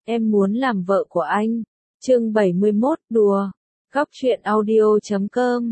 Em muốn làm vợ của anh. Chương 71, đùa. Góc truyện audio.com.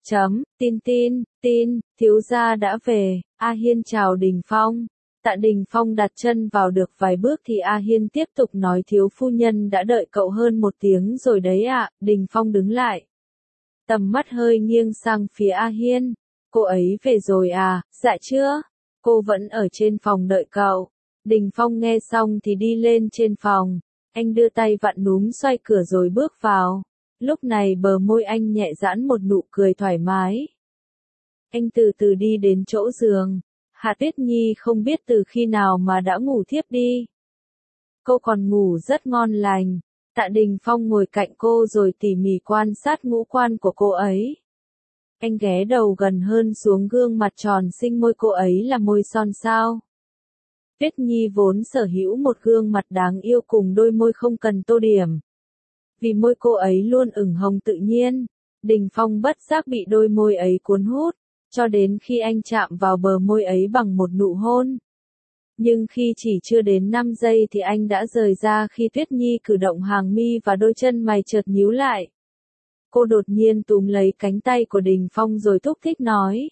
Tin, thiếu gia đã về. A Hiên chào Đình Phong. Tạ Đình Phong đặt chân vào được vài bước thì A Hiên tiếp tục nói, thiếu phu nhân đã đợi cậu hơn 1 tiếng rồi đấy ạ. Đình Phong đứng lại. Tầm mắt hơi nghiêng sang phía A Hiên. Cô ấy về rồi à? Dạ chưa. Cô vẫn ở trên phòng đợi cậu. Đình Phong nghe xong thì đi lên trên phòng. Anh đưa tay vặn núm xoay cửa rồi bước vào. Lúc này bờ môi anh nhẹ giãn một nụ cười thoải mái. Anh từ từ đi đến chỗ giường. Hạ Tuyết Nhi không biết từ khi nào mà đã ngủ thiếp đi. Cô còn ngủ rất ngon lành. Tạ Đình Phong ngồi cạnh cô rồi tỉ mỉ quan sát ngũ quan của cô ấy. Anh ghé đầu gần hơn xuống gương mặt tròn xinh môi cô ấy là môi son sao. Tuyết Nhi vốn sở hữu một gương mặt đáng yêu cùng đôi môi không cần tô điểm. Vì môi cô ấy luôn ửng hồng tự nhiên, Đình Phong bất giác bị đôi môi ấy cuốn hút, cho đến khi anh chạm vào bờ môi ấy bằng một nụ hôn. Nhưng khi chỉ chưa đến 5 giây thì anh đã rời ra khi Tuyết Nhi cử động hàng mi và đôi chân mày chợt nhíu lại. Cô đột nhiên túm lấy cánh tay của Đình Phong rồi thúc thích nói.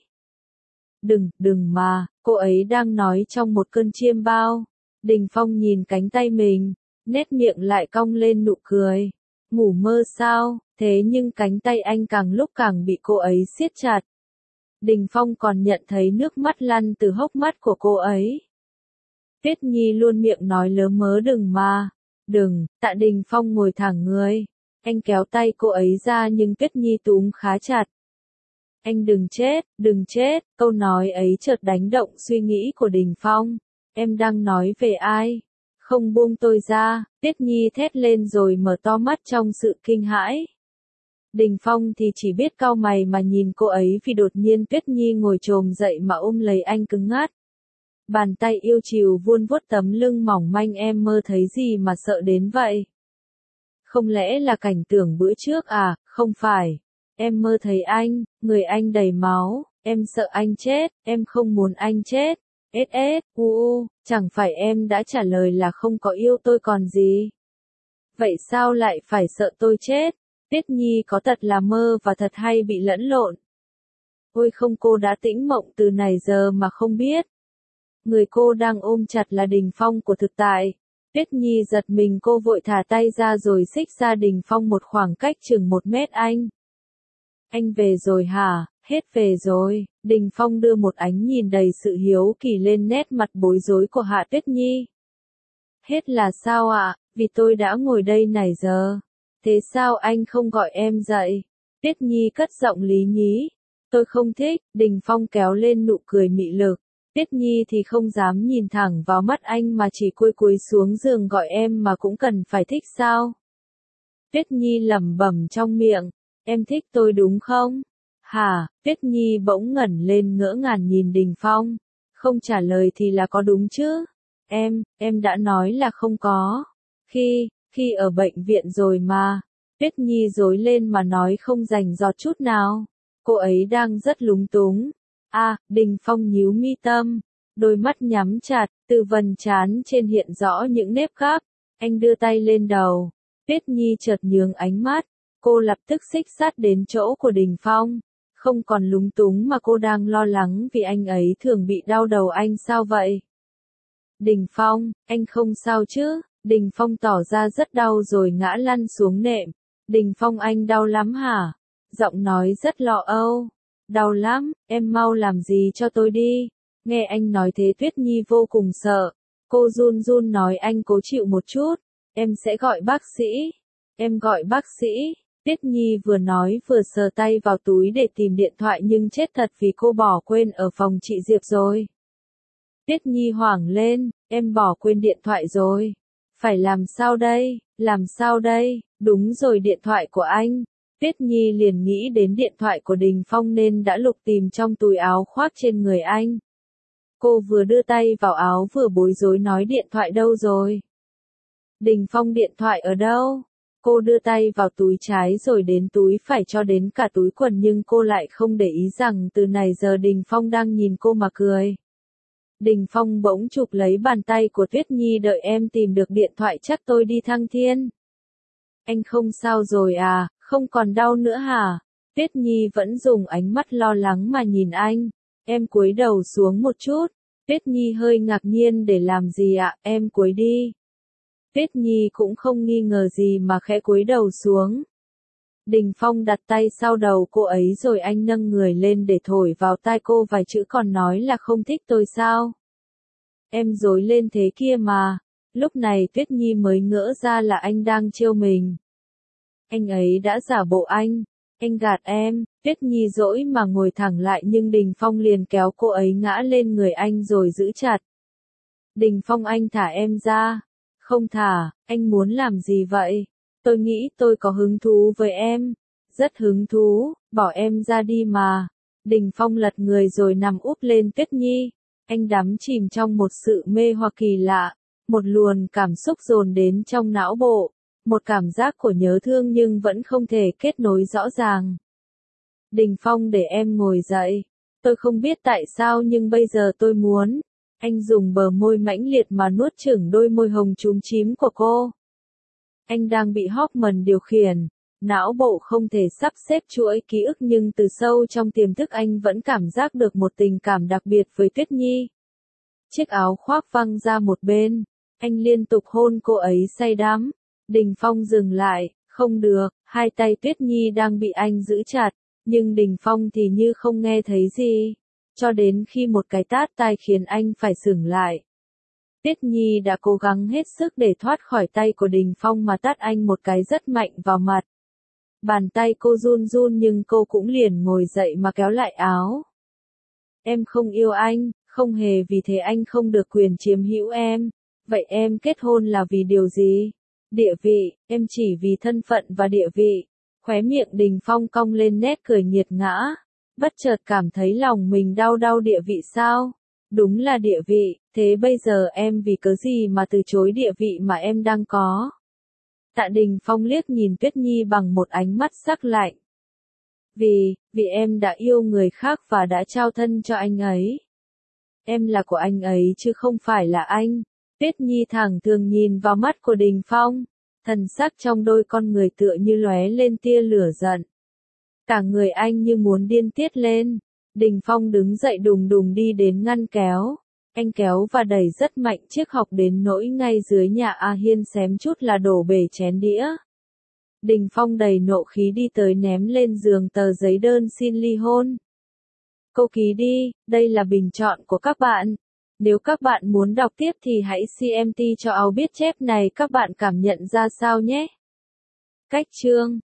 Đừng mà, cô ấy đang nói trong một cơn chiêm bao. Đình Phong nhìn cánh tay mình, nét miệng lại cong lên nụ cười. Ngủ mơ sao, thế nhưng cánh tay anh càng lúc càng bị cô ấy siết chặt. Đình Phong còn nhận thấy nước mắt lăn từ hốc mắt của cô ấy. Tuyết Nhi luôn miệng nói lớ mớ đừng mà. Đừng, Tạ Đình Phong ngồi thẳng người. Anh kéo tay cô ấy ra nhưng Tuyết Nhi túm khá chặt. Anh đừng chết, câu nói ấy chợt đánh động suy nghĩ của Đình Phong. Em đang nói về ai? Không buông tôi ra, Tuyết Nhi thét lên rồi mở to mắt trong sự kinh hãi. Đình Phong thì chỉ biết cau mày mà nhìn cô ấy vì đột nhiên Tuyết Nhi ngồi chồm dậy mà ôm lấy anh cứng ngắt. Bàn tay yêu chiều vuốt vuốt tấm lưng mỏng manh, em mơ thấy gì mà sợ đến vậy? Không lẽ là cảnh tượng bữa trước à? Không phải. Em mơ thấy anh, người anh đầy máu, em sợ anh chết, em không muốn anh chết. Chẳng phải em đã trả lời là không có yêu tôi còn gì? Vậy sao lại phải sợ tôi chết? Tuyết Nhi có thật là mơ và thật hay bị lẫn lộn. Ôi không, cô đã tĩnh mộng từ nãy giờ mà không biết. Người cô đang ôm chặt là Đình Phong của thực tại. Tuyết Nhi giật mình, cô vội thả tay ra rồi xích ra Đình Phong một khoảng cách chừng 1 mét. Anh về rồi hả? Hết về rồi. Đình Phong đưa một ánh nhìn đầy sự hiếu kỳ lên nét mặt bối rối của Hạ Tuyết Nhi. Hết là sao ạ? Vì tôi đã ngồi đây nãy giờ. Thế sao anh không gọi em dậy? Tuyết Nhi cất giọng lý nhí. Tôi không thích. Đình Phong kéo lên nụ cười mị lực. Tuyết Nhi thì không dám nhìn thẳng vào mắt anh mà chỉ cúi xuống giường, gọi em mà cũng cần phải thích sao? Tuyết Nhi lẩm bẩm trong miệng. Em thích tôi đúng không? Hả? Tuyết Nhi bỗng ngẩng lên ngỡ ngàng nhìn Đình Phong. Không trả lời thì là có đúng chứ? Em đã nói là không có. Khi ở bệnh viện rồi mà. Tuyết Nhi rối lên mà nói không rành rọt chút nào. Cô ấy đang rất lúng túng. Đình Phong nhíu mi tâm. Đôi mắt nhắm chặt, từ vầng trán trên hiện rõ những nếp gáp. Anh đưa tay lên đầu. Tuyết Nhi chợt nhướng ánh mắt. Cô lập tức xích sát đến chỗ của Đình Phong. Không còn lúng túng mà cô đang lo lắng vì anh ấy thường bị đau đầu. Anh sao vậy? Đình Phong, anh không sao chứ? Đình Phong tỏ ra rất đau rồi ngã lăn xuống nệm. Đình Phong, anh đau lắm hả? Giọng nói rất lo âu. Đau lắm, em mau làm gì cho tôi đi. Nghe anh nói thế Tuyết Nhi vô cùng sợ. Cô run run nói, anh cố chịu một chút. Em sẽ gọi bác sĩ. Em gọi bác sĩ. Tuyết Nhi vừa nói vừa sờ tay vào túi để tìm điện thoại nhưng chết thật vì cô bỏ quên ở phòng chị Diệp rồi. Tuyết Nhi hoảng lên, em bỏ quên điện thoại rồi. Phải làm sao đây? Làm sao đây? Đúng rồi, điện thoại của anh. Tuyết Nhi liền nghĩ đến điện thoại của Đình Phong nên đã lục tìm trong túi áo khoác trên người anh. Cô vừa đưa tay vào áo vừa bối rối nói, điện thoại đâu rồi? Đình Phong, điện thoại ở đâu? Cô đưa tay vào túi trái rồi đến túi phải cho đến cả túi quần nhưng cô lại không để ý rằng từ nãy giờ Đình Phong đang nhìn cô mà cười. Đình Phong bỗng chụp lấy bàn tay của Tuyết Nhi, đợi em tìm được điện thoại chắc tôi đi Thăng Thiên. Anh không sao rồi à, không còn đau nữa hả? Tuyết Nhi vẫn dùng ánh mắt lo lắng mà nhìn anh. Em cúi đầu xuống một chút. Tuyết Nhi hơi ngạc nhiên, để làm gì ạ, em cúi đi. Tuyết Nhi cũng không nghi ngờ gì mà khẽ cúi đầu xuống. Đình Phong đặt tay sau đầu cô ấy rồi anh nâng người lên để thổi vào tai cô vài chữ, còn nói là không thích tôi sao? Em dối lên thế kia mà. Lúc này Tuyết Nhi mới ngỡ ra là anh đang trêu mình. Anh ấy đã giả bộ anh gạt em. Tuyết Nhi dỗi mà ngồi thẳng lại, nhưng Đình Phong liền kéo cô ấy ngã lên người anh rồi giữ chặt. Đình Phong, anh thả em ra. Không thả, anh muốn làm gì vậy? Tôi nghĩ tôi có hứng thú với em. Rất hứng thú, bỏ em ra đi mà. Đình Phong lật người rồi nằm úp lên Tuyết Nhi. Anh đắm chìm trong một sự mê hoặc kỳ lạ. Một luồng cảm xúc dồn đến trong não bộ. Một cảm giác của nhớ thương nhưng vẫn không thể kết nối rõ ràng. Đình Phong, để em ngồi dậy. Tôi không biết tại sao nhưng bây giờ tôi muốn. Anh dùng bờ môi mãnh liệt mà nuốt chửng đôi môi hồng chúm chím của cô. Anh đang bị hormone điều khiển. Não bộ không thể sắp xếp chuỗi ký ức nhưng từ sâu trong tiềm thức anh vẫn cảm giác được một tình cảm đặc biệt với Tuyết Nhi. Chiếc áo khoác văng ra một bên. Anh liên tục hôn cô ấy say đắm. Đình Phong dừng lại, không được, hai tay Tuyết Nhi đang bị anh giữ chặt, nhưng Đình Phong thì như không nghe thấy gì, cho đến khi một cái tát tai khiến anh phải dừng lại. Tuyết Nhi đã cố gắng hết sức để thoát khỏi tay của Đình Phong mà tát anh một cái rất mạnh vào mặt. Bàn tay cô run run nhưng cô cũng liền ngồi dậy mà kéo lại áo. Em không yêu anh, không hề vì thế anh không được quyền chiếm hữu em. Vậy em kết hôn là vì điều gì? Địa vị, em chỉ vì thân phận và địa vị. Khóe miệng Đình Phong cong lên nét cười nghiệt ngã. Bất chợt cảm thấy lòng mình đau địa vị sao? Đúng là địa vị, thế bây giờ em vì cớ gì mà từ chối địa vị mà em đang có? Tạ Đình Phong liếc nhìn Tuyết Nhi bằng một ánh mắt sắc lạnh. Vì em đã yêu người khác và đã trao thân cho anh ấy. Em là của anh ấy chứ không phải là anh. Tuyết Nhi thẳng thường nhìn vào mắt của Đình Phong. Thần sắc trong đôi con người tựa như lóe lên tia lửa giận. Cả người anh như muốn điên tiết lên. Đình Phong đứng dậy đùng đùng đi đến ngăn kéo. Anh kéo và đẩy rất mạnh chiếc hộc đến nỗi ngay dưới nhà A Hiên xém chút là đổ bể chén đĩa. Đình Phong đầy nộ khí đi tới ném lên giường tờ giấy đơn xin ly hôn. Cô ký đi, đây là bình chọn của các bạn. Nếu các bạn muốn đọc tiếp thì hãy CMT cho Áo biết chép này, các bạn cảm nhận ra sao nhé. Cách chương